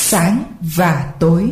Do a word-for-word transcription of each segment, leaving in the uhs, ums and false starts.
sáng và tối.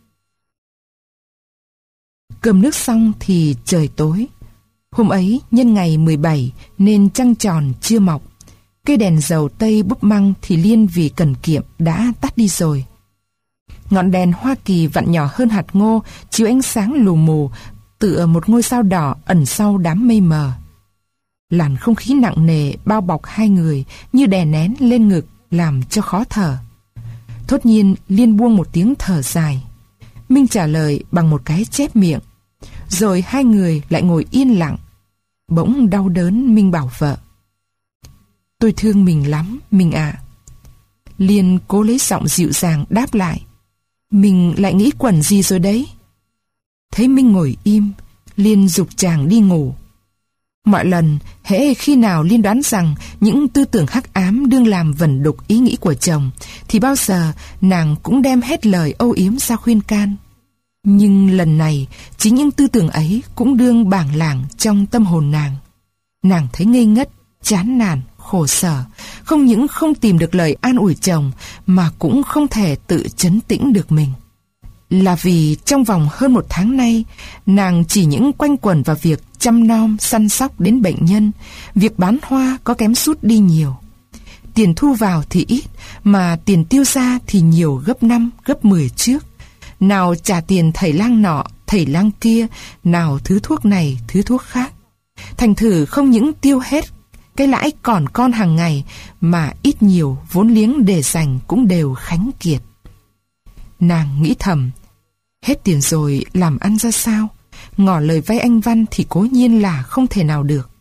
Cơm nước xong thì trời tối. Hôm ấy nhân ngày mười bảy nên trăng tròn chưa mọc. Cây đèn dầu tây búp măng thì Liên vì cần kiệm đã tắt đi rồi. Ngọn đèn Hoa Kỳ vặn nhỏ hơn hạt ngô, chiếu ánh sáng lù mù, tựa một ngôi sao đỏ ẩn sau đám mây mờ. Làn không khí nặng nề bao bọc hai người như đè nén lên ngực, làm cho khó thở. Thốt nhiên Liên buông một tiếng thở dài. Minh trả lời bằng một cái chép miệng. Rồi hai người lại ngồi yên lặng. Bỗng đau đớn Minh bảo vợ: "Tôi thương mình lắm, Minh ạ." À. Liên cố lấy giọng dịu dàng đáp lại: "Mình lại nghĩ quẩn gì rồi đấy?" Thấy Minh ngồi im, Liên giục chàng đi ngủ. Mọi lần, hễ khi nào Liên đoán rằng những tư tưởng hắc ám đương làm vẩn đục ý nghĩ của chồng, thì bao giờ nàng cũng đem hết lời âu yếm ra khuyên can. Nhưng lần này, chính những tư tưởng ấy cũng đương bảng lảng trong tâm hồn nàng. Nàng thấy ngây ngất, chán nản, khổ sở, không những không tìm được lời an ủi chồng, mà cũng không thể tự trấn tĩnh được mình. Là vì trong vòng hơn một tháng nay, nàng chỉ những quanh quẩn vào việc chăm nom, săn sóc đến bệnh nhân, việc bán hoa có kém sút đi nhiều. Tiền thu vào thì ít, mà tiền tiêu ra thì nhiều gấp năm, gấp mười trước. Nào trả tiền thầy lang nọ, thầy lang kia, nào thứ thuốc này, thứ thuốc khác. Thành thử không những tiêu hết cái lãi còn con hàng ngày, mà ít nhiều vốn liếng để dành cũng đều khánh kiệt. Nàng nghĩ thầm, hết tiền rồi làm ăn ra sao? Ngỏ lời vay anh Văn thì cố nhiên là không thể nào được.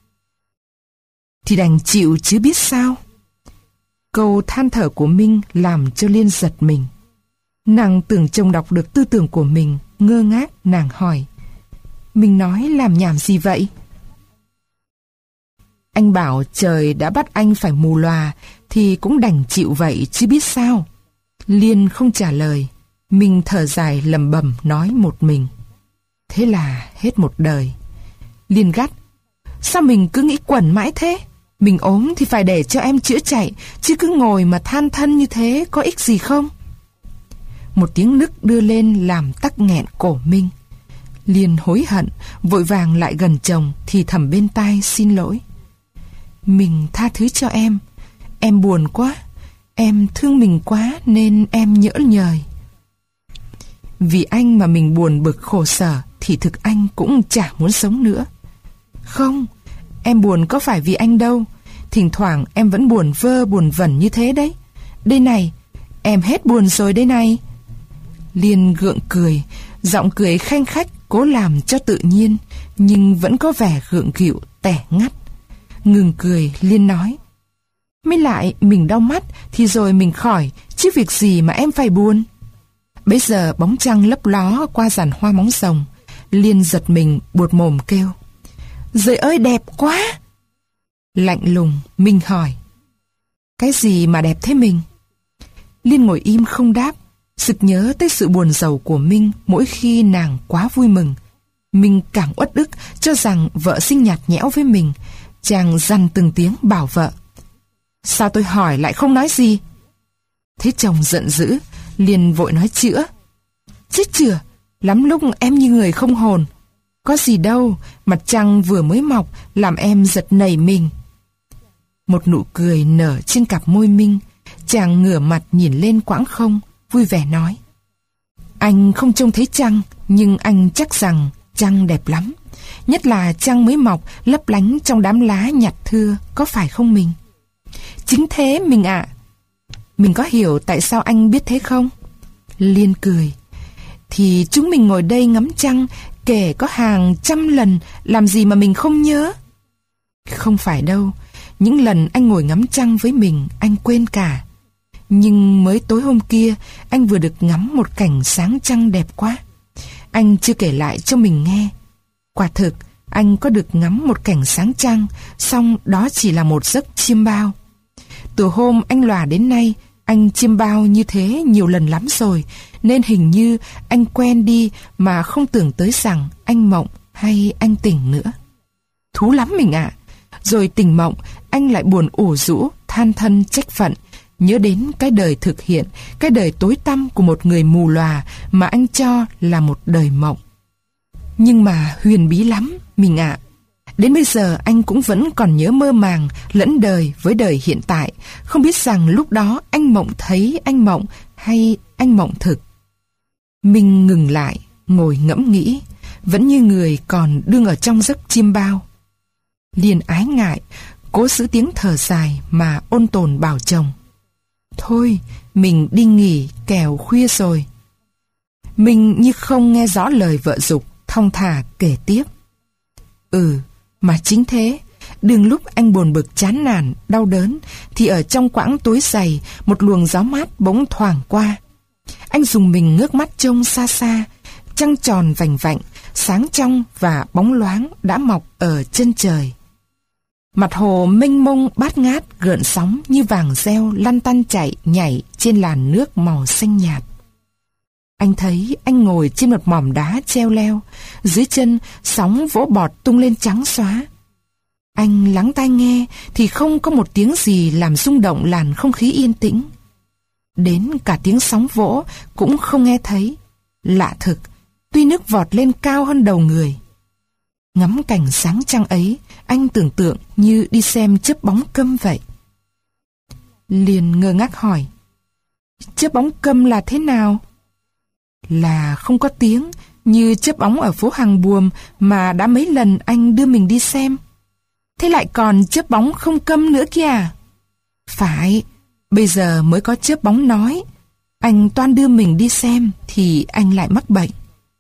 Thì đành chịu chứ biết sao. Câu than thở của Minh làm cho Liên giật mình. Nàng tưởng chồng đọc được tư tưởng của mình, ngơ ngác nàng hỏi: "Mình nói làm nhảm gì vậy?" "Anh bảo trời đã bắt anh phải mù lòa thì cũng đành chịu vậy chứ biết sao." Liên không trả lời. Minh thở dài lầm bầm nói một mình: "Thế là hết một đời." Liên gắt: "Sao mình cứ nghĩ quẩn mãi thế? Mình ốm thì phải để cho em chữa chạy, chứ cứ ngồi mà than thân như thế có ích gì không?" Một tiếng nức đưa lên làm tắc nghẹn cổ Minh. Liên hối hận, vội vàng lại gần chồng thì thầm bên tai xin lỗi: "Mình tha thứ cho em. Em buồn quá, em thương mình quá nên em nhỡ nhời. Vì anh mà mình buồn bực khổ sở thì thực anh cũng chả muốn sống nữa." "Không, em buồn có phải vì anh đâu. Thỉnh thoảng em vẫn buồn vơ buồn vẩn như thế đấy. Đây này, em hết buồn rồi đây này." Liên gượng cười, giọng cười khanh khách cố làm cho tự nhiên, nhưng vẫn có vẻ gượng gịu, tẻ ngắt. Ngừng cười, Liên nói: "Mới lại mình đau mắt thì rồi mình khỏi, chứ việc gì mà em phải buồn." Bấy giờ bóng trăng lấp ló qua giàn hoa móng rồng. Liên giật mình buột mồm kêu: "Giời ơi đẹp quá!" Lạnh lùng, Minh hỏi: "Cái gì mà đẹp thế mình?" Liên ngồi im không đáp, sực nhớ tới sự buồn rầu của Minh mỗi khi nàng quá vui mừng. Minh càng uất ức cho rằng vợ sinh nhạt nhẽo với mình. Chàng dằn từng tiếng bảo vợ: "Sao tôi hỏi lại không nói gì?" Thấy chồng giận dữ, Liên vội nói chữa: "Chết chửa, lắm lúc em như người không hồn. Có gì đâu, mặt trăng vừa mới mọc làm em giật nảy mình." Một nụ cười nở trên cặp môi Minh. Chàng ngửa mặt nhìn lên quãng không, vui vẻ nói: "Anh không trông thấy trăng, nhưng anh chắc rằng trăng đẹp lắm. Nhất là trăng mới mọc lấp lánh trong đám lá nhạt thưa, có phải không mình?" "Chính thế mình ạ." "Mình có hiểu tại sao anh biết thế không?" Liên cười: "Thì chúng mình ngồi đây ngắm trăng kể có hàng trăm lần, làm gì mà mình không nhớ?" "Không phải đâu, những lần anh ngồi ngắm trăng với mình anh quên cả. Nhưng mới tối hôm kia anh vừa được ngắm một cảnh sáng trăng đẹp quá. Anh chưa kể lại cho mình nghe. Quả thực anh có được ngắm một cảnh sáng trăng, song đó chỉ là một giấc chiêm bao. Từ hôm anh lòa đến nay, anh chiêm bao như thế nhiều lần lắm rồi, nên hình như anh quen đi mà không tưởng tới rằng anh mộng hay anh tỉnh nữa. Thú lắm mình ạ." Rồi tỉnh mộng, anh lại buồn ủ rũ, than thân trách phận, nhớ đến cái đời thực hiện, cái đời tối tăm của một người mù lòa mà anh cho là một đời mộng. Nhưng mà huyền bí lắm, mình ạ. Đến bây giờ anh cũng vẫn còn nhớ mơ màng lẫn đời với đời hiện tại, không biết rằng lúc đó anh mộng thấy anh mộng hay anh mộng thực. Mình ngừng lại, ngồi ngẫm nghĩ, vẫn như người còn đương ở trong giấc chiêm bao. Liền ái ngại, cố giữ tiếng thở dài mà ôn tồn bảo chồng: thôi, mình đi nghỉ, kẻo khuya rồi. Mình như không nghe rõ lời vợ giục, thong thả kể tiếp: Ừ, mà chính thế, đừng lúc anh buồn bực chán nản, đau đớn, thì ở trong quãng tối dày, một luồng gió mát bỗng thoảng qua. Anh dùng mình ngước mắt trông xa xa, trăng tròn vành vạnh, sáng trong và bóng loáng đã mọc ở chân trời. Mặt hồ mênh mông bát ngát, gợn sóng như vàng reo lăn tăn chạy nhảy trên làn nước màu xanh nhạt. Anh thấy anh ngồi trên một mỏm đá treo leo, dưới chân sóng vỗ bọt tung lên trắng xóa. Anh lắng tai nghe thì không có một tiếng gì làm rung động làn không khí yên tĩnh. Đến cả tiếng sóng vỗ cũng không nghe thấy. Lạ thực, tuy nước vọt lên cao hơn đầu người. Ngắm cảnh sáng trăng ấy, anh tưởng tượng như đi xem chớp bóng câm vậy. Liền ngơ ngác hỏi: chớp bóng câm là thế nào? Là không có tiếng, như chớp bóng ở phố Hàng Buồm mà đã mấy lần anh đưa mình đi xem. Thế lại còn chớp bóng không câm nữa kìa. Phải, bây giờ mới có chớp bóng nói. Anh toan đưa mình đi xem thì anh lại mắc bệnh.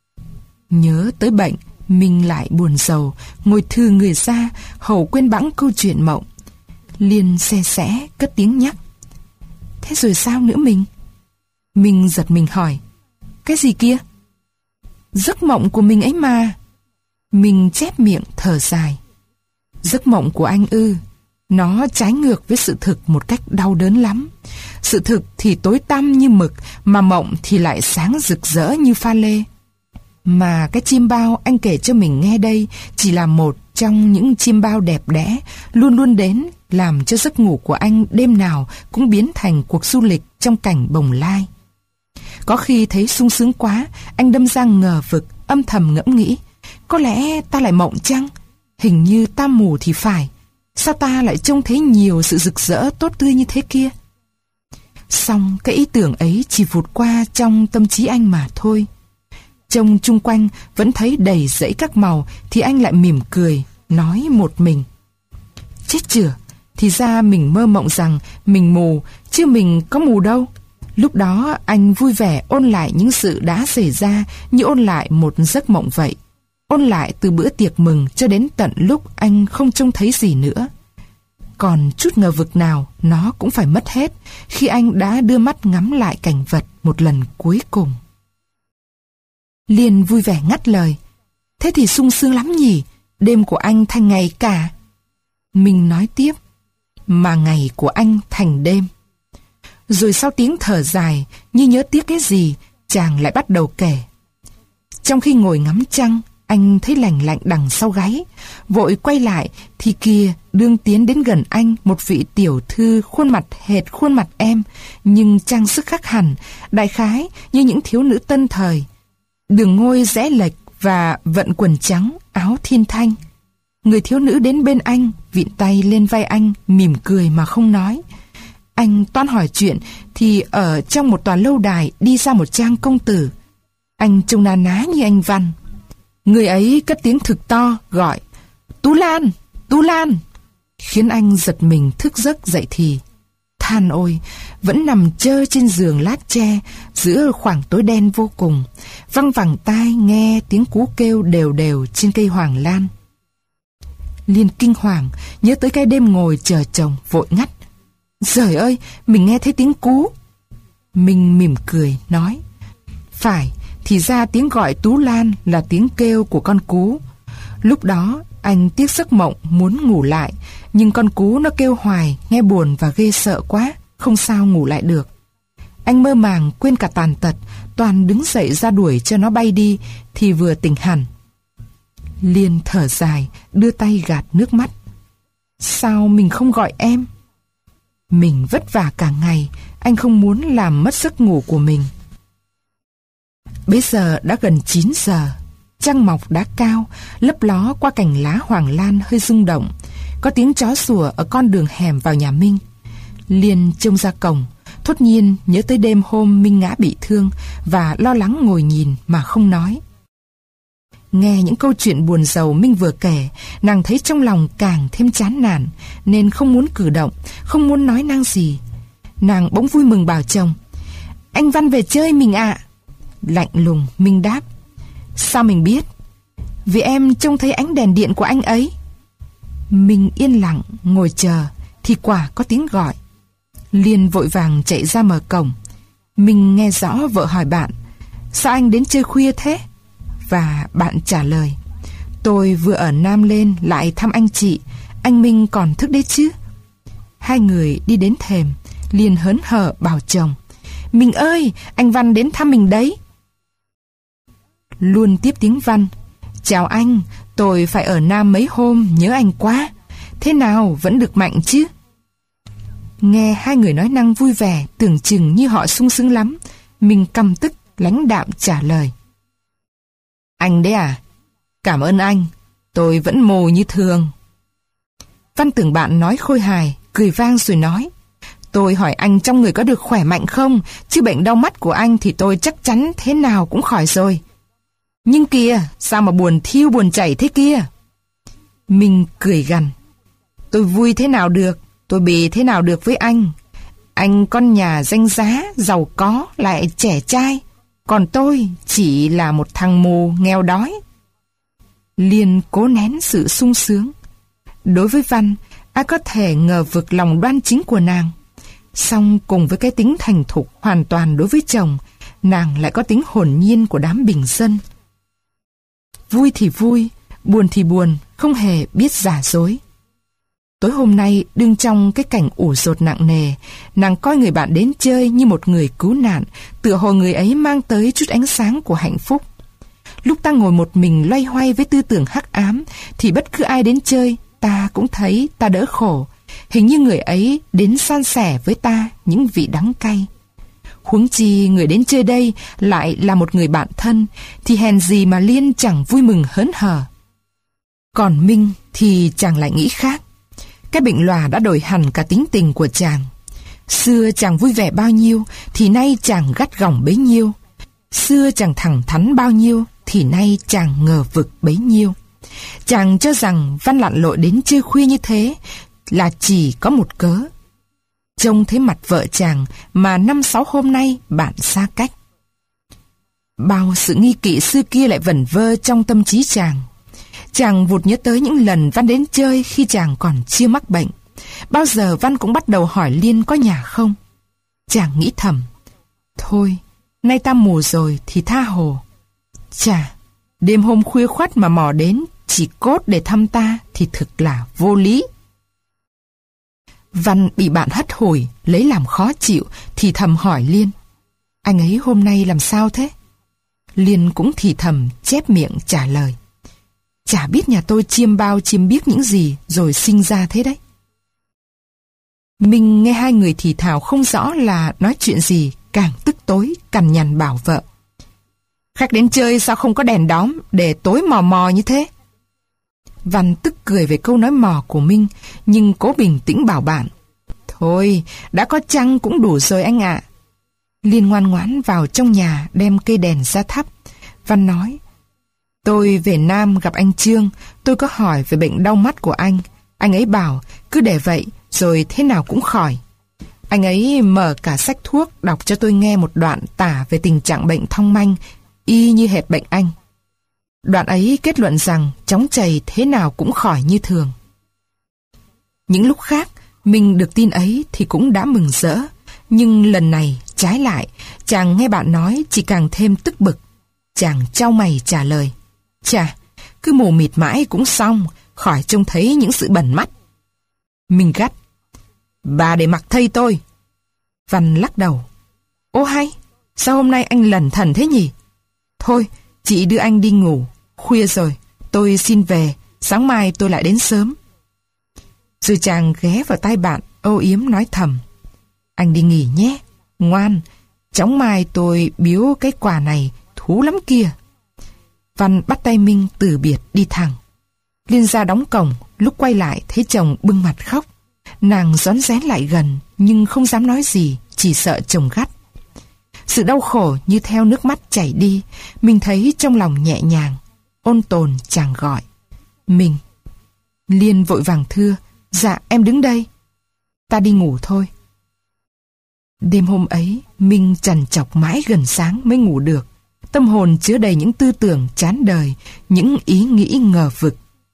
Nhớ tới bệnh, mình lại buồn rầu, ngồi thư người ra, hầu quên bẵng câu chuyện mộng. Liền xe xẽ cất tiếng nhắc: thế rồi sao nữa mình? Mình giật mình hỏi: cái gì kia? Giấc mộng của mình ấy mà. Mình chép miệng thở dài: giấc mộng của anh ư? Nó trái ngược với sự thực một cách đau đớn lắm. Sự thực thì tối tăm như mực, mà mộng thì lại sáng rực rỡ như pha lê. Mà cái chiêm bao anh kể cho mình nghe đây chỉ là một trong những chiêm bao đẹp đẽ luôn luôn đến làm cho giấc ngủ của anh đêm nào cũng biến thành cuộc du lịch trong cảnh bồng lai. Có khi thấy sung sướng quá, anh đâm ra ngờ vực, âm thầm ngẫm nghĩ: có lẽ ta lại mộng chăng? Hình như ta mù thì phải. Sao ta lại trông thấy nhiều sự rực rỡ tốt tươi như thế kia? Xong cái ý tưởng ấy chỉ vụt qua trong tâm trí anh mà thôi. Trông chung quanh vẫn thấy đầy rẫy các màu thì anh lại mỉm cười, nói một mình: chết chửa, thì ra mình mơ mộng rằng mình mù, chứ mình có mù đâu. Lúc đó anh vui vẻ ôn lại những sự đã xảy ra như ôn lại một giấc mộng vậy. Ôn lại từ bữa tiệc mừng cho đến tận lúc anh không trông thấy gì nữa. Còn chút ngờ vực nào nó cũng phải mất hết khi anh đã đưa mắt ngắm lại cảnh vật một lần cuối cùng. Liên vui vẻ ngắt lời: thế thì sung sướng lắm nhỉ, đêm của anh thành ngày cả. Mình nói tiếp: mà ngày của anh thành đêm. Rồi sau tiếng thở dài như nhớ tiếc cái gì, chàng lại bắt đầu kể. Trong khi ngồi ngắm trăng, anh thấy lành lạnh đằng sau gáy. Vội quay lại thì kìa, đương tiến đến gần anh một vị tiểu thư khuôn mặt hệt khuôn mặt em, nhưng trang sức khác hẳn, đại khái như những thiếu nữ tân thời. Đường ngôi rẽ lệch và vận quần trắng, áo thiên thanh. Người thiếu nữ đến bên anh, vịn tay lên vai anh, mỉm cười mà không nói. Anh toan hỏi chuyện thì ở trong một tòa lâu đài đi ra một trang công tử. Anh trông na ná như anh Văn. Người ấy cất tiếng thực to gọi: Tú Lan, Tú Lan, khiến anh giật mình thức giấc dậy thì than ôi, vẫn nằm trơ trên giường lát tre giữa khoảng tối đen vô cùng, văng vẳng tai nghe tiếng cú kêu đều đều trên cây hoàng lan. Liên kinh hoàng nhớ tới cái đêm ngồi chờ chồng, vội ngắt: Giời ơi, mình nghe thấy tiếng cú. Mình mỉm cười nói: Phải, thì ra tiếng gọi Tú Lan là tiếng kêu của con cú. Lúc đó anh tiếc giấc mộng muốn ngủ lại, nhưng con cú nó kêu hoài, nghe buồn và ghê sợ quá, không sao ngủ lại được. Anh mơ màng quên cả tàn tật, toàn đứng dậy ra đuổi cho nó bay đi, thì vừa tỉnh hẳn. Liên thở dài, đưa tay gạt nước mắt. Sao mình không gọi em? Mình vất vả cả ngày, anh không muốn làm mất giấc ngủ của mình. Bây giờ đã gần chín giờ. Trăng mọc đá cao, lấp ló qua cành lá hoàng lan hơi rung động. Có tiếng chó sủa ở con đường hẻm vào nhà Minh. Liên trông ra cổng, thốt nhiên nhớ tới đêm hôm Minh ngã bị thương và lo lắng ngồi nhìn mà không nói. Nghe những câu chuyện buồn rầu Minh vừa kể, nàng thấy trong lòng càng thêm chán nản, nên không muốn cử động, không muốn nói năng gì. Nàng bỗng vui mừng bảo chồng: "Anh Văn về chơi mình ạ." À. Lạnh lùng Minh đáp: "Sao mình biết?" "Vì em trông thấy ánh đèn điện của anh ấy." Minh yên lặng ngồi chờ, thì quả có tiếng gọi. Liên vội vàng chạy ra mở cổng. Minh nghe rõ vợ hỏi bạn: "Sao anh đến chơi khuya thế?" Và bạn trả lời: "Tôi vừa ở Nam lên lại thăm anh chị. Anh Minh còn thức đấy chứ?" Hai người đi đến thềm. Liên hớn hở bảo chồng: "Minh ơi, anh Văn đến thăm mình đấy." Luôn tiếp tiếng Văn: "Chào anh, tôi phải ở Nam mấy hôm, nhớ anh quá. Thế nào, vẫn được mạnh chứ?" Nghe hai người nói năng vui vẻ, tưởng chừng như họ sung sướng lắm. Mình căm tức, lãnh đạm trả lời: "Anh đấy à? Cảm ơn anh, tôi vẫn mồ như thường." Văn tưởng bạn nói khôi hài, cười vang rồi nói: "Tôi hỏi anh trong người có được khỏe mạnh không? Chứ bệnh đau mắt của anh thì tôi chắc chắn thế nào cũng khỏi rồi. Nhưng kìa, sao mà buồn thiêu buồn chảy thế kia?" Mình cười gằn: "Tôi vui thế nào được, tôi bì thế nào được với anh? Anh con nhà danh giá, giàu có, lại trẻ trai. Còn tôi chỉ là một thằng mù nghèo đói." Liên cố nén sự sung sướng. Đối với Văn, ai có thể ngờ vực lòng đoan chính của nàng. Song cùng với cái tính thành thục hoàn toàn đối với chồng, nàng lại có tính hồn nhiên của đám bình dân. Vui thì vui, buồn thì buồn, không hề biết giả dối. Tối hôm nay, đương trong cái cảnh ủ dột nặng nề, nàng coi người bạn đến chơi như một người cứu nạn, tựa hồ người ấy mang tới chút ánh sáng của hạnh phúc. Lúc ta ngồi một mình loay hoay với tư tưởng hắc ám, thì bất cứ ai đến chơi, ta cũng thấy ta đỡ khổ. Hình như người ấy đến san sẻ với ta những vị đắng cay. Huống chi người đến chơi đây lại là một người bạn thân, thì hèn gì mà Liên chẳng vui mừng hớn hở. Còn Minh thì chàng lại nghĩ khác. Cái bệnh lòa đã đổi hẳn cả tính tình của chàng. Xưa chàng vui vẻ bao nhiêu, thì nay chàng gắt gỏng bấy nhiêu. Xưa chàng thẳng thắn bao nhiêu, thì nay chàng ngờ vực bấy nhiêu. Chàng cho rằng Văn lặn lội đến chơi khuya như thế là chỉ có một cớ. Trông thấy mặt vợ chàng mà năm sáu hôm nay bạn xa cách. Bao sự nghi kỵ xưa kia lại vẩn vơ trong tâm trí chàng. Chàng vụt nhớ tới những lần Văn đến chơi khi chàng còn chưa mắc bệnh. Bao giờ Văn cũng bắt đầu hỏi Liên có nhà không. Chàng nghĩ thầm: thôi, nay ta mù rồi thì tha hồ. Chà, đêm hôm khuya khoắt mà mò đến chỉ cốt để thăm ta thì thực là vô lý. Văn bị bạn hất hủi, lấy làm khó chịu, thì thầm hỏi Liên: anh ấy hôm nay làm sao thế? Liên cũng thì thầm chép miệng trả lời: chả biết nhà tôi chiêm bao chiêm biếc những gì rồi sinh ra thế đấy. Mình nghe hai người thì thào không rõ là nói chuyện gì, càng tức tối cằn nhằn bảo vợ: khách đến chơi sao không có đèn đóm để tối mò mò như thế? Văn tức cười về câu nói mò của Minh, nhưng cố bình tĩnh bảo bạn: thôi, đã có trăng cũng đủ rồi anh ạ. Liên ngoan ngoãn vào trong nhà đem cây đèn ra thắp. Văn nói: tôi về Nam gặp anh Trương, tôi có hỏi về bệnh đau mắt của anh. Anh ấy bảo cứ để vậy rồi thế nào cũng khỏi. Anh ấy mở cả sách thuốc đọc cho tôi nghe một đoạn tả về tình trạng bệnh thong manh, y như hệt bệnh anh. Đoạn ấy kết luận rằng chóng chày thế nào cũng khỏi như thường. Những lúc khác mình được tin ấy thì cũng đã mừng rỡ, nhưng lần này trái lại, chàng nghe bạn nói chỉ càng thêm tức bực. Chàng chau mày trả lời: chà, cứ mù mịt mãi cũng xong, khỏi trông thấy những sự bẩn mắt. Mình gắt: bà để mặc thây tôi. Văn lắc đầu: ô hay, sao hôm nay anh lẩn thẩn thế nhỉ? Thôi, chị đưa anh đi ngủ, khuya rồi, tôi xin về, sáng mai tôi lại đến sớm. Rồi chàng ghé vào tai bạn, âu yếm nói thầm: Anh đi nghỉ nhé, ngoan, chóng mai tôi biếu cái quà này thú lắm kia. Văn bắt tay Minh từ biệt đi thẳng. Liên ra đóng cổng, lúc quay lại thấy chồng bưng mặt khóc. Nàng rón rén lại gần nhưng không dám nói gì, chỉ sợ chồng gắt. Sự đau khổ như theo nước mắt chảy đi, mình thấy trong lòng nhẹ nhàng. Ôn tồn chàng gọi: Mình. Liên vội vàng thưa: Dạ em đứng đây. Ta đi ngủ thôi. Đêm hôm ấy, Minh trằn trọc mãi gần sáng mới ngủ được. Tâm hồn chứa đầy những tư tưởng chán đời, những ý nghĩ ngờ vực.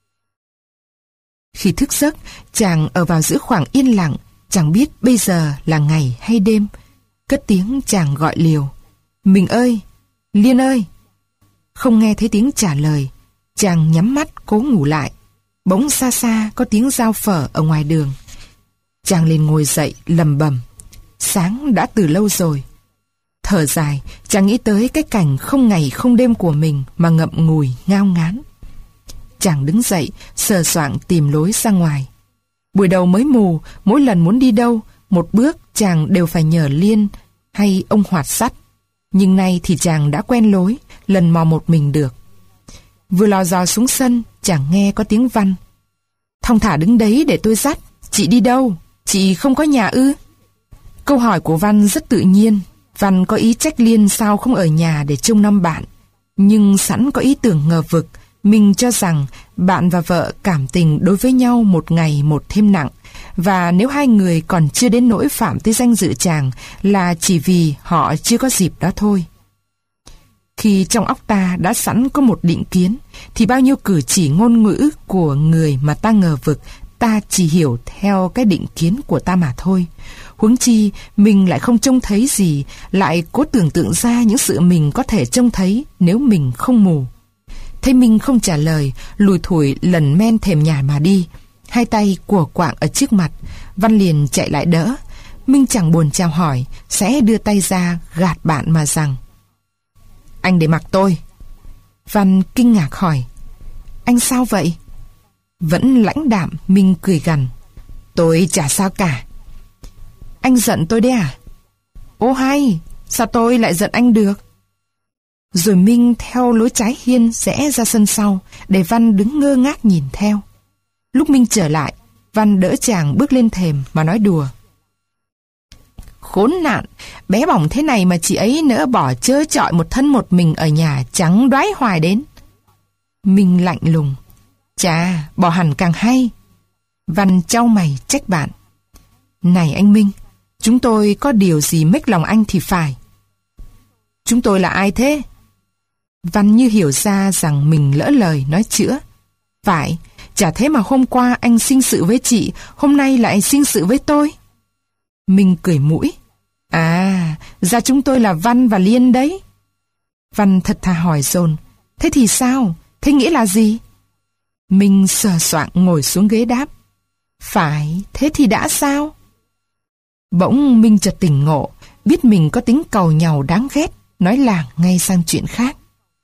Khi thức giấc, chàng ở vào giữa khoảng yên lặng, chẳng biết bây giờ là ngày hay đêm. Cất tiếng chàng gọi liều: Mình ơi! Liên ơi! Không nghe thấy tiếng trả lời, chàng nhắm mắt cố ngủ lại. Bỗng xa xa có tiếng dao phở ở ngoài đường. Chàng liền ngồi dậy lầm bầm: Sáng đã từ lâu rồi. Thở dài, chàng nghĩ tới cái cảnh không ngày không đêm của mình mà ngậm ngùi ngao ngán. Chàng đứng dậy, sờ soạng tìm lối ra ngoài. Buổi đầu mới mù, mỗi lần muốn đi đâu, một bước chàng đều phải nhờ Liên hay ông Hoạt dắt. Nhưng nay thì chàng đã quen lối, lần mò một mình được. Vừa lò dò xuống sân, chàng nghe có tiếng Văn: Thong thả đứng đấy để tôi dắt. Chị đi đâu? Chị không có nhà ư? Câu hỏi của Văn rất tự nhiên. Văn có ý trách Liên sao không ở nhà để trông nom bạn. Nhưng sẵn có ý tưởng ngờ vực, mình cho rằng bạn và vợ cảm tình đối với nhau một ngày một thêm nặng, và nếu hai người còn chưa đến nỗi phạm tới danh dự chàng là chỉ vì họ chưa có dịp đó thôi. Khi trong óc ta đã sẵn có một định kiến, thì bao nhiêu cử chỉ ngôn ngữ của người mà ta ngờ vực, ta chỉ hiểu theo cái định kiến của ta mà thôi. Huống chi mình lại không trông thấy gì, lại cố tưởng tượng ra những sự mình có thể trông thấy nếu mình không mù. Thấy Minh không trả lời, lùi thủi lần men thềm nhà mà đi, hai tay của quạng ở trước mặt. Văn liền chạy lại đỡ. Minh chẳng buồn chào hỏi, sẽ đưa tay ra gạt bạn mà rằng: Anh để mặc tôi. Văn kinh ngạc hỏi: Anh sao vậy? Vẫn lãnh đạm, Minh cười gằn: Tôi chả sao cả. Anh giận tôi đấy à? Ô hay, sao tôi lại giận anh được? Rồi Minh theo lối trái hiên rẽ ra sân sau, để Văn đứng ngơ ngác nhìn theo. Lúc Minh trở lại, Văn đỡ chàng bước lên thềm mà nói đùa: Khốn nạn, bé bỏng thế này mà chị ấy nỡ bỏ trơ trọi một thân một mình ở nhà chẳng đoái hoài đến. Minh lạnh lùng: Chà, bỏ hẳn càng hay. Văn chau mày trách bạn: Này anh Minh, chúng tôi có điều gì mếch lòng anh thì phải. Chúng tôi là ai thế? Văn như hiểu ra rằng mình lỡ lời nói chữa: Phải, chả thế mà hôm qua anh sinh sự với chị, hôm nay lại sinh sự với tôi. Minh cười mũi: À, ra chúng tôi là Văn và Liên đấy. Văn thật thà hỏi dồn: Thế thì sao? Thế nghĩa là gì? Minh sờ soạng ngồi xuống ghế đáp: Phải, thế thì đã sao? Bỗng Minh chợt tỉnh ngộ, biết mình có tính cầu nhàu đáng ghét, nói làng ngay sang chuyện khác: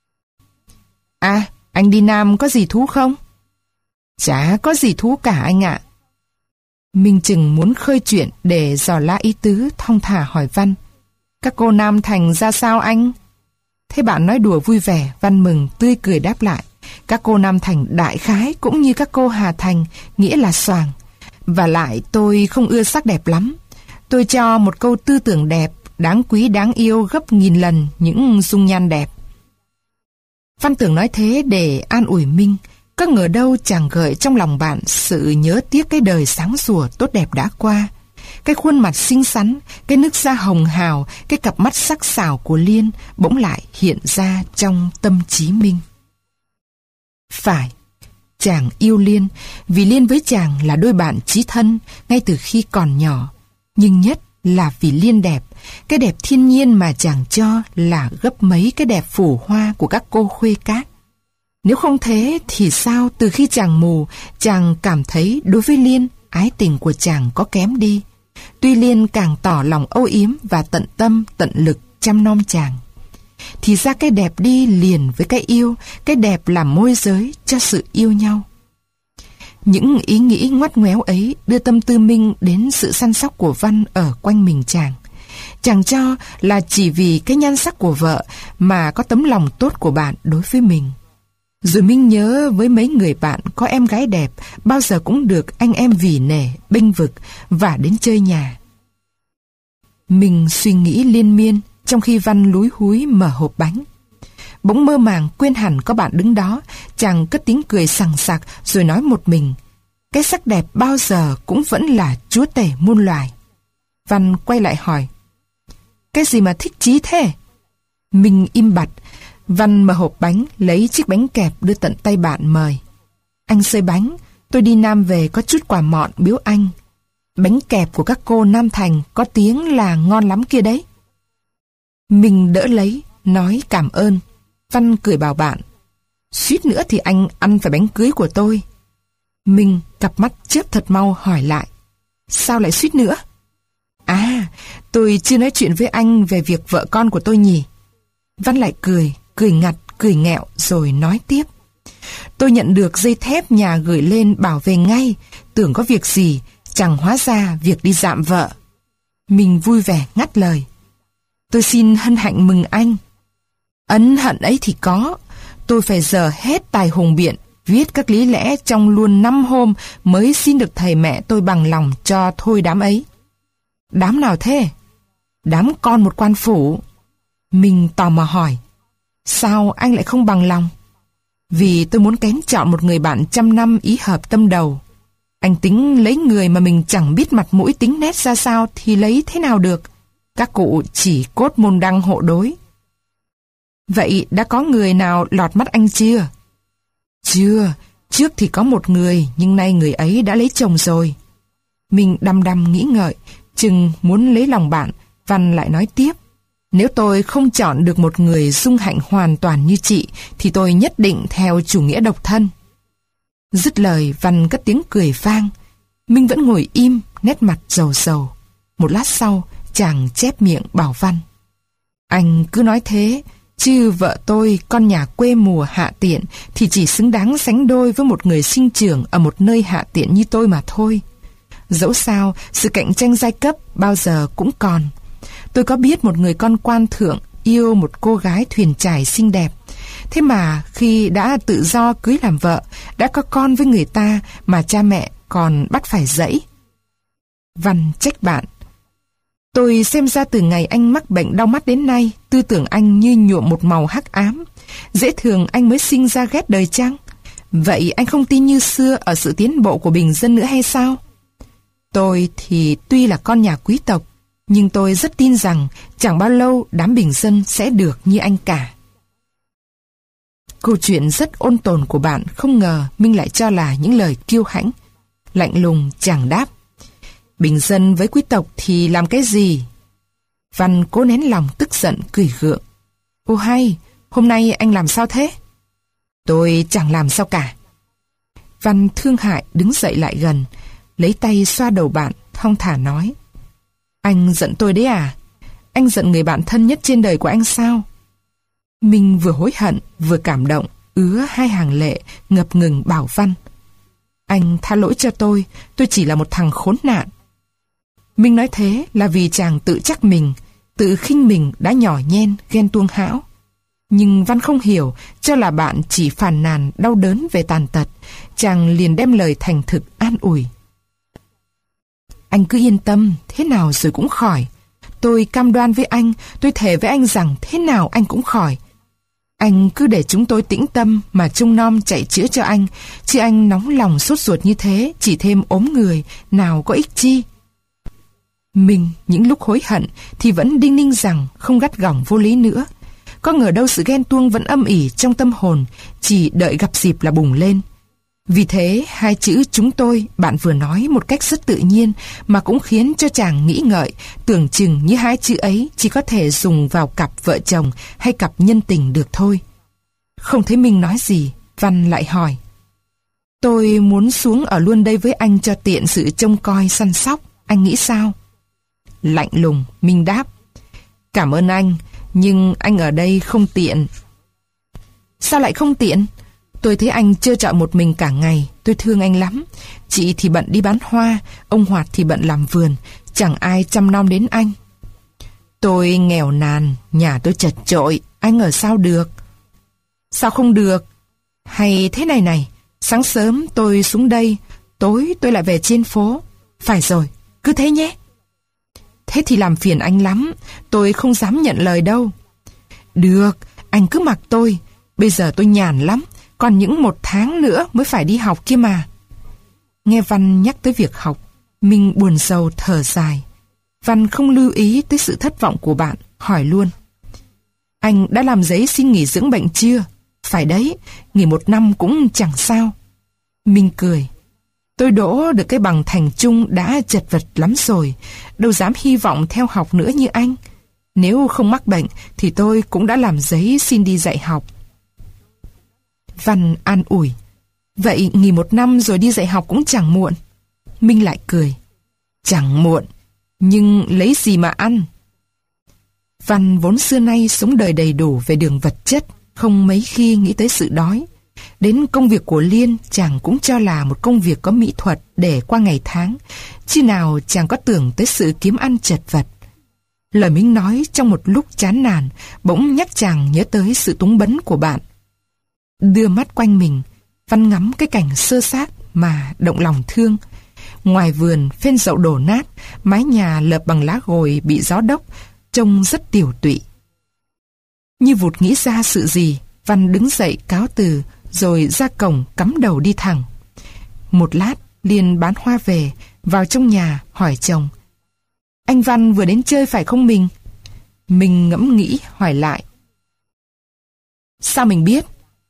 À, anh đi Nam có gì thú không? Chả có gì thú cả anh ạ. Minh chừng muốn khơi chuyện để dò la ý tứ, thong thả hỏi Văn: Các cô Nam Thành ra sao anh? Thế bạn nói đùa vui vẻ, Văn mừng tươi cười đáp lại: Các cô Nam Thành đại khái cũng như các cô Hà Thành, nghĩa là xoàng. Và lại tôi không ưa sắc đẹp lắm. Tôi cho một câu tư tưởng đẹp, đáng quý đáng yêu gấp nghìn lần những dung nhan đẹp. Văn tưởng nói thế để an ủi Minh, có ngờ đâu chàng gợi trong lòng bạn sự nhớ tiếc cái đời sáng sủa tốt đẹp đã qua. Cái khuôn mặt xinh xắn, cái nước da hồng hào, cái cặp mắt sắc sảo của Liên bỗng lại hiện ra trong tâm trí Minh. Phải, chàng yêu Liên, vì Liên với chàng là đôi bạn chí thân ngay từ khi còn nhỏ. Nhưng nhất là vì Liên đẹp, cái đẹp thiên nhiên mà chàng cho là gấp mấy cái đẹp phủ hoa của các cô khuê các. Nếu không thế thì sao từ khi chàng mù, chàng cảm thấy đối với Liên, ái tình của chàng có kém đi. Tuy Liên càng tỏ lòng âu yếm và tận tâm, tận lực chăm nom chàng. Thì ra cái đẹp đi liền với cái yêu, cái đẹp làm môi giới cho sự yêu nhau. Những ý nghĩ ngoắt ngoéo ấy đưa tâm tư Minh đến sự săn sóc của Văn ở quanh mình chàng. Chàng cho là chỉ vì cái nhan sắc của vợ mà có tấm lòng tốt của bạn đối với mình. Rồi Minh nhớ với mấy người bạn có em gái đẹp bao giờ cũng được anh em vỉ nể, bênh vực và đến chơi nhà. Mình suy nghĩ liên miên trong khi Văn lúi húi mở hộp bánh. Bỗng mơ màng quên hẳn có bạn đứng đó, chàng cất tiếng cười sằng sặc rồi nói một mình: cái sắc đẹp bao giờ cũng vẫn là chúa tể muôn loài. Văn quay lại hỏi: cái gì mà thích chí thế? Mình im bặt. Văn mở hộp bánh, lấy chiếc bánh kẹp đưa tận tay bạn mời: anh xơi bánh, tôi đi Nam về có chút quà mọn biếu anh. Bánh kẹp của các cô Nam Thành có tiếng là ngon lắm kia đấy. Mình đỡ lấy, nói cảm ơn. Văn cười bảo bạn: suýt nữa thì anh ăn phải bánh cưới của tôi. Mình cặp mắt chớp thật mau hỏi lại: sao lại suýt nữa? À, tôi chưa nói chuyện với anh về việc vợ con của tôi nhỉ? Văn lại cười, cười ngặt, cười nghẹo rồi nói tiếp: tôi nhận được dây thép nhà gửi lên bảo về ngay, tưởng có việc gì, chẳng hóa ra việc đi dạm vợ. Mình vui vẻ ngắt lời: tôi xin hân hạnh mừng anh. Ân hận ấy thì có, tôi phải dở hết tài hùng biện, viết các lý lẽ trong luôn năm hôm mới xin được thầy mẹ tôi bằng lòng cho thôi đám ấy. Đám nào thế? Đám con một quan phủ. Mình tò mò hỏi: sao anh lại không bằng lòng? Vì tôi muốn kén chọn một người bạn trăm năm ý hợp tâm đầu. Anh tính lấy người mà mình chẳng biết mặt mũi tính nét ra sao thì lấy thế nào được. Các cụ chỉ cốt môn đăng hộ đối. Vậy đã có người nào lọt mắt anh chưa? Chưa, trước thì có một người, nhưng nay người ấy đã lấy chồng rồi. Mình đăm đăm nghĩ ngợi, chừng muốn lấy lòng bạn. Văn lại nói tiếp: nếu tôi không chọn được một người dung hạnh hoàn toàn như chị thì tôi nhất định theo chủ nghĩa độc thân. Dứt lời, Văn cất tiếng cười vang. Minh vẫn ngồi im, nét mặt rầu rầu. Một lát sau, chàng chép miệng bảo Văn: anh cứ nói thế, chứ vợ tôi, con nhà quê mùa hạ tiện, thì chỉ xứng đáng sánh đôi với một người sinh trưởng ở một nơi hạ tiện như tôi mà thôi. Dẫu sao, sự cạnh tranh giai cấp bao giờ cũng còn. Tôi có biết một người con quan thượng yêu một cô gái thuyền chài xinh đẹp. Thế mà khi đã tự do cưới làm vợ, đã có con với người ta mà cha mẹ còn bắt phải dẫy. Văn trách bạn: tôi xem ra từ ngày anh mắc bệnh đau mắt đến nay, tư tưởng anh như nhuộm một màu hắc ám. Dễ thường anh mới sinh ra ghét đời chăng? Vậy anh không tin như xưa ở sự tiến bộ của bình dân nữa hay sao? Tôi thì tuy là con nhà quý tộc, nhưng tôi rất tin rằng chẳng bao lâu đám bình dân sẽ được như anh cả. Câu chuyện rất ôn tồn của bạn không ngờ Minh lại cho là những lời kiêu hãnh. Lạnh lùng chàng đáp: bình dân với quý tộc thì làm cái gì? Văn cố nén lòng tức giận cười gượng: ô hay, hôm nay anh làm sao thế? Tôi chẳng làm sao cả. Văn thương hại đứng dậy lại gần, lấy tay xoa đầu bạn, thong thả nói: anh giận tôi đấy à? Anh giận người bạn thân nhất trên đời của anh sao? Minh vừa hối hận vừa cảm động, ứa hai hàng lệ, ngập ngừng bảo Văn: anh tha lỗi cho tôi, tôi chỉ là một thằng khốn nạn. Minh nói thế là vì chàng tự trách mình, tự khinh mình đã nhỏ nhen, ghen tuông hão. Nhưng Văn không hiểu, cho là bạn chỉ phàn nàn đau đớn về tàn tật. Chàng liền đem lời thành thực an ủi: anh cứ yên tâm, thế nào rồi cũng khỏi. Tôi cam đoan với anh, tôi thề với anh rằng thế nào anh cũng khỏi. Anh cứ để chúng tôi tĩnh tâm mà trông nom chạy chữa cho anh, chứ anh nóng lòng sốt ruột như thế chỉ thêm ốm người, nào có ích chi. Mình những lúc hối hận thì vẫn đinh ninh rằng không gắt gỏng vô lý nữa. Có ngờ đâu sự ghen tuông vẫn âm ỉ trong tâm hồn, chỉ đợi gặp dịp là bùng lên. Vì thế hai chữ chúng tôi bạn vừa nói một cách rất tự nhiên mà cũng khiến cho chàng nghĩ ngợi, tưởng chừng như hai chữ ấy chỉ có thể dùng vào cặp vợ chồng hay cặp nhân tình được thôi. Không thấy Minh nói gì, Văn lại hỏi: tôi muốn xuống ở luôn đây với anh cho tiện sự trông coi săn sóc, anh nghĩ sao? Lạnh lùng, Minh đáp: cảm ơn anh, nhưng anh ở đây không tiện. Sao lại không tiện? Tôi thấy anh trơ trọi một mình cả ngày, tôi thương anh lắm. Chị thì bận đi bán hoa, ông Hoạt thì bận làm vườn, chẳng ai chăm nom đến anh. Tôi nghèo nàn, nhà tôi chật chội, anh ở sao được? Sao không được? Hay thế này này, sáng sớm tôi xuống đây, tối tôi lại về trên phố. Phải rồi, cứ thế nhé. Thế thì làm phiền anh lắm, tôi không dám nhận lời đâu. Được, anh cứ mặc tôi, bây giờ tôi nhàn lắm, còn những một tháng nữa mới phải đi học kia mà. Nghe Văn nhắc tới việc học, mình buồn rầu thở dài. Văn không lưu ý tới sự thất vọng của bạn, hỏi luôn. Anh đã làm giấy xin nghỉ dưỡng bệnh chưa? Phải đấy, nghỉ một năm cũng chẳng sao. Mình cười. Tôi đỗ được cái bằng thành trung đã chật vật lắm rồi, đâu dám hy vọng theo học nữa như anh. Nếu không mắc bệnh thì tôi cũng đã làm giấy xin đi dạy học. Văn an ủi. Vậy nghỉ một năm rồi đi dạy học cũng chẳng muộn. Minh lại cười. Chẳng muộn, nhưng lấy gì mà ăn? Văn vốn xưa nay sống đời đầy đủ về đường vật chất, không mấy khi nghĩ tới sự đói. Đến công việc của Liên chàng cũng cho là một công việc có mỹ thuật để qua ngày tháng, chứ nào chàng có tưởng tới sự kiếm ăn chật vật. Lời Minh nói trong một lúc chán nản bỗng nhắc chàng nhớ tới sự túng bấn của bạn. Đưa mắt quanh mình, Văn ngắm cái cảnh sơ xác mà động lòng thương. Ngoài vườn phên dậu đổ nát, mái nhà lợp bằng lá gồi bị gió đốc, trông rất tiều tụy. Như vụt nghĩ ra sự gì, Văn đứng dậy cáo từ, rồi ra cổng cắm đầu đi thẳng. Một lát, Liên bán hoa về, vào trong nhà hỏi chồng. Anh Văn vừa đến chơi phải không mình? Mình ngẫm nghĩ hỏi lại. Sao mình biết?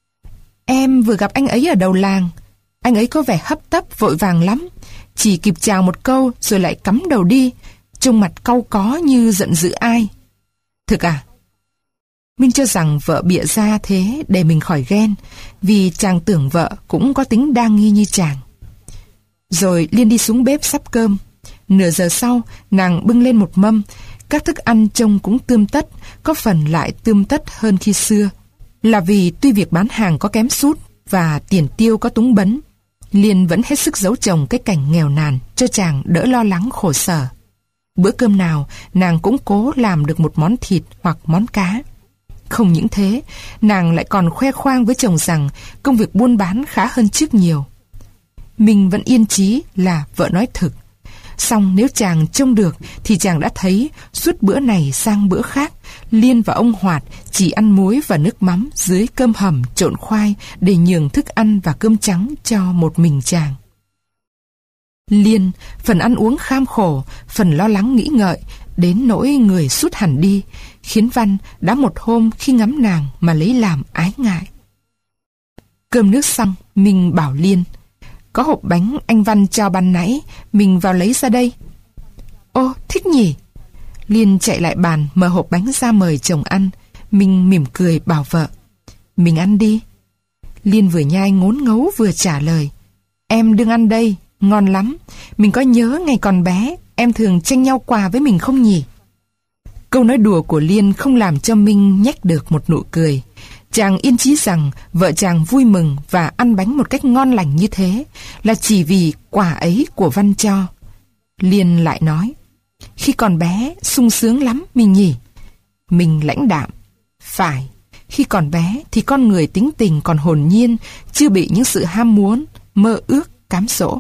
Em vừa gặp anh ấy ở đầu làng. Anh ấy có vẻ hấp tấp vội vàng lắm, chỉ kịp chào một câu rồi lại cắm đầu đi, trông mặt cau có như giận dữ ai. Thực à? Minh cho rằng vợ bịa ra thế để mình khỏi ghen, vì chàng tưởng vợ cũng có tính đa nghi như chàng. Rồi Liên đi xuống bếp sắp cơm. Nửa giờ sau, nàng bưng lên một mâm. Các thức ăn trông cũng tươm tất, có phần lại tươm tất hơn khi xưa. Là vì tuy việc bán hàng có kém sút và tiền tiêu có túng bấn, Liên vẫn hết sức giấu chồng cái cảnh nghèo nàn cho chàng đỡ lo lắng khổ sở. Bữa cơm nào, nàng cũng cố làm được một món thịt hoặc món cá. Không những thế, nàng lại còn khoe khoang với chồng rằng công việc buôn bán khá hơn trước nhiều. Mình vẫn yên chí là vợ nói thực. Song nếu chàng trông được thì chàng đã thấy suốt bữa này sang bữa khác, Liên và ông Hoạt chỉ ăn muối và nước mắm dưới cơm hầm trộn khoai để nhường thức ăn và cơm trắng cho một mình chàng. Liên phần ăn uống kham khổ, phần lo lắng nghĩ ngợi, đến nỗi người sút hẳn đi, khiến Văn đã một hôm khi ngắm nàng mà lấy làm ái ngại. Cơm nước xong, mình bảo Liên, có hộp bánh anh Văn cho ban nãy, mình vào lấy ra đây. Ô, thích nhỉ? Liên chạy lại bàn mở hộp bánh ra mời chồng ăn. Mình mỉm cười bảo vợ, mình ăn đi. Liên vừa nhai ngốn ngấu vừa trả lời, em đừng ăn đây, ngon lắm. Mình có nhớ ngày còn bé em thường tranh nhau quà với mình không nhỉ? Câu nói đùa của Liên không làm cho Minh nhếch được một nụ cười. Chàng yên chí rằng vợ chàng vui mừng và ăn bánh một cách ngon lành như thế là chỉ vì quà ấy của Văn cho. Liên lại nói, khi còn bé sung sướng lắm mình nhỉ? Mình lãnh đạm, phải, khi còn bé thì con người tính tình còn hồn nhiên, chưa bị những sự ham muốn, mơ ước, cám dỗ.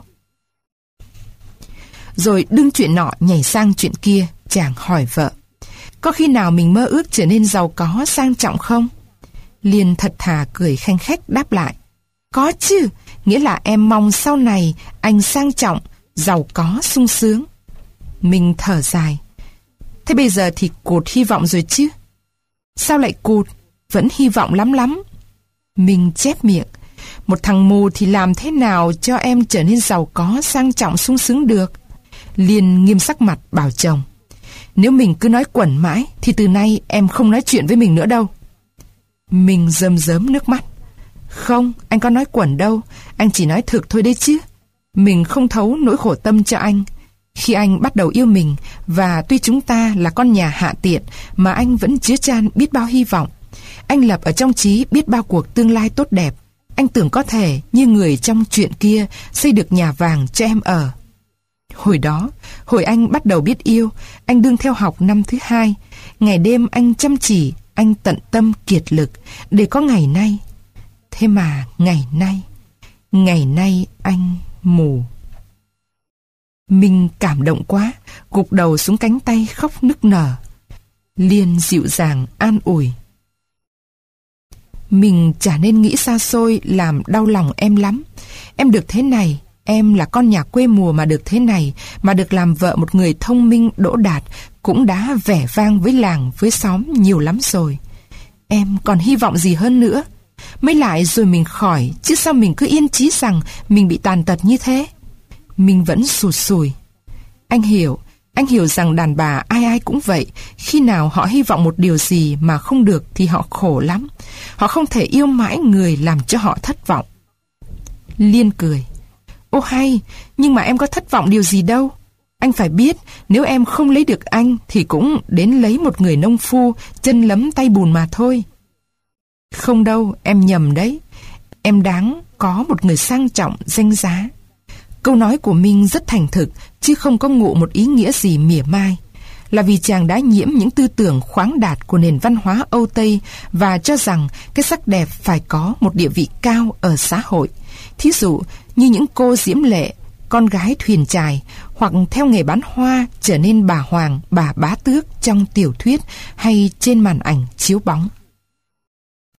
Rồi đương chuyện nọ nhảy sang chuyện kia, chàng hỏi vợ, có khi nào mình mơ ước trở nên giàu có sang trọng không? Liên thật thà cười khanh khách đáp lại, có chứ, nghĩa là em mong sau này anh sang trọng, giàu có, sung sướng. Mình thở dài, thế bây giờ thì cụt hy vọng rồi chứ? Sao lại cụt? Vẫn hy vọng lắm lắm. Mình chép miệng, một thằng mù thì làm thế nào cho em trở nên giàu có, sang trọng, sung sướng được? Liên nghiêm sắc mặt bảo chồng, nếu mình cứ nói quẩn mãi thì từ nay em không nói chuyện với mình nữa đâu. Mình rơm rớm nước mắt, không, anh có nói quẩn đâu, anh chỉ nói thực thôi đấy chứ. Mình không thấu nỗi khổ tâm cho anh. Khi anh bắt đầu yêu mình, và tuy chúng ta là con nhà hạ tiện, mà anh vẫn chứa chan biết bao hy vọng. Anh lập ở trong trí biết bao cuộc tương lai tốt đẹp, Anh tưởng có thể, như người trong chuyện kia, xây được nhà vàng cho em ở. Hồi đó, hồi anh bắt đầu biết yêu, anh đương theo học năm thứ hai. Ngày đêm anh chăm chỉ, anh tận tâm kiệt lực để có ngày nay. Thế mà ngày nay, ngày nay anh mù. Mình cảm động quá, gục đầu xuống cánh tay khóc nức nở. Liên dịu dàng an ủi. Mình chả nên nghĩ xa xôi làm đau lòng em lắm. Em được thế này, em là con nhà quê mùa mà được thế này, mà được làm vợ một người thông minh đỗ đạt, cũng đã vẻ vang với làng với xóm nhiều lắm rồi. Em còn hy vọng gì hơn nữa? Mới lại rồi mình khỏi, chứ sao mình cứ yên chí rằng mình bị tàn tật như thế? Mình vẫn sụt sùi. Anh hiểu, anh hiểu rằng đàn bà ai ai cũng vậy. Khi nào họ hy vọng một điều gì mà không được thì họ khổ lắm. Họ không thể yêu mãi người làm cho họ thất vọng. Liên cười. Ô hay, nhưng mà em có thất vọng điều gì đâu. Anh phải biết, nếu em không lấy được anh thì cũng đến lấy một người nông phu, chân lấm tay bùn mà thôi. Không đâu, em nhầm đấy. Em đáng có một người sang trọng, danh giá. Câu nói của Minh rất thành thực, chứ không có ngụ một ý nghĩa gì mỉa mai. Là vì chàng đã nhiễm những tư tưởng khoáng đạt của nền văn hóa Âu Tây và cho rằng cái sắc đẹp phải có một địa vị cao ở xã hội. Thí dụ như những cô diễm lệ, con gái thuyền chài, hoặc theo nghề bán hoa trở nên bà hoàng, bà bá tước trong tiểu thuyết hay trên màn ảnh chiếu bóng.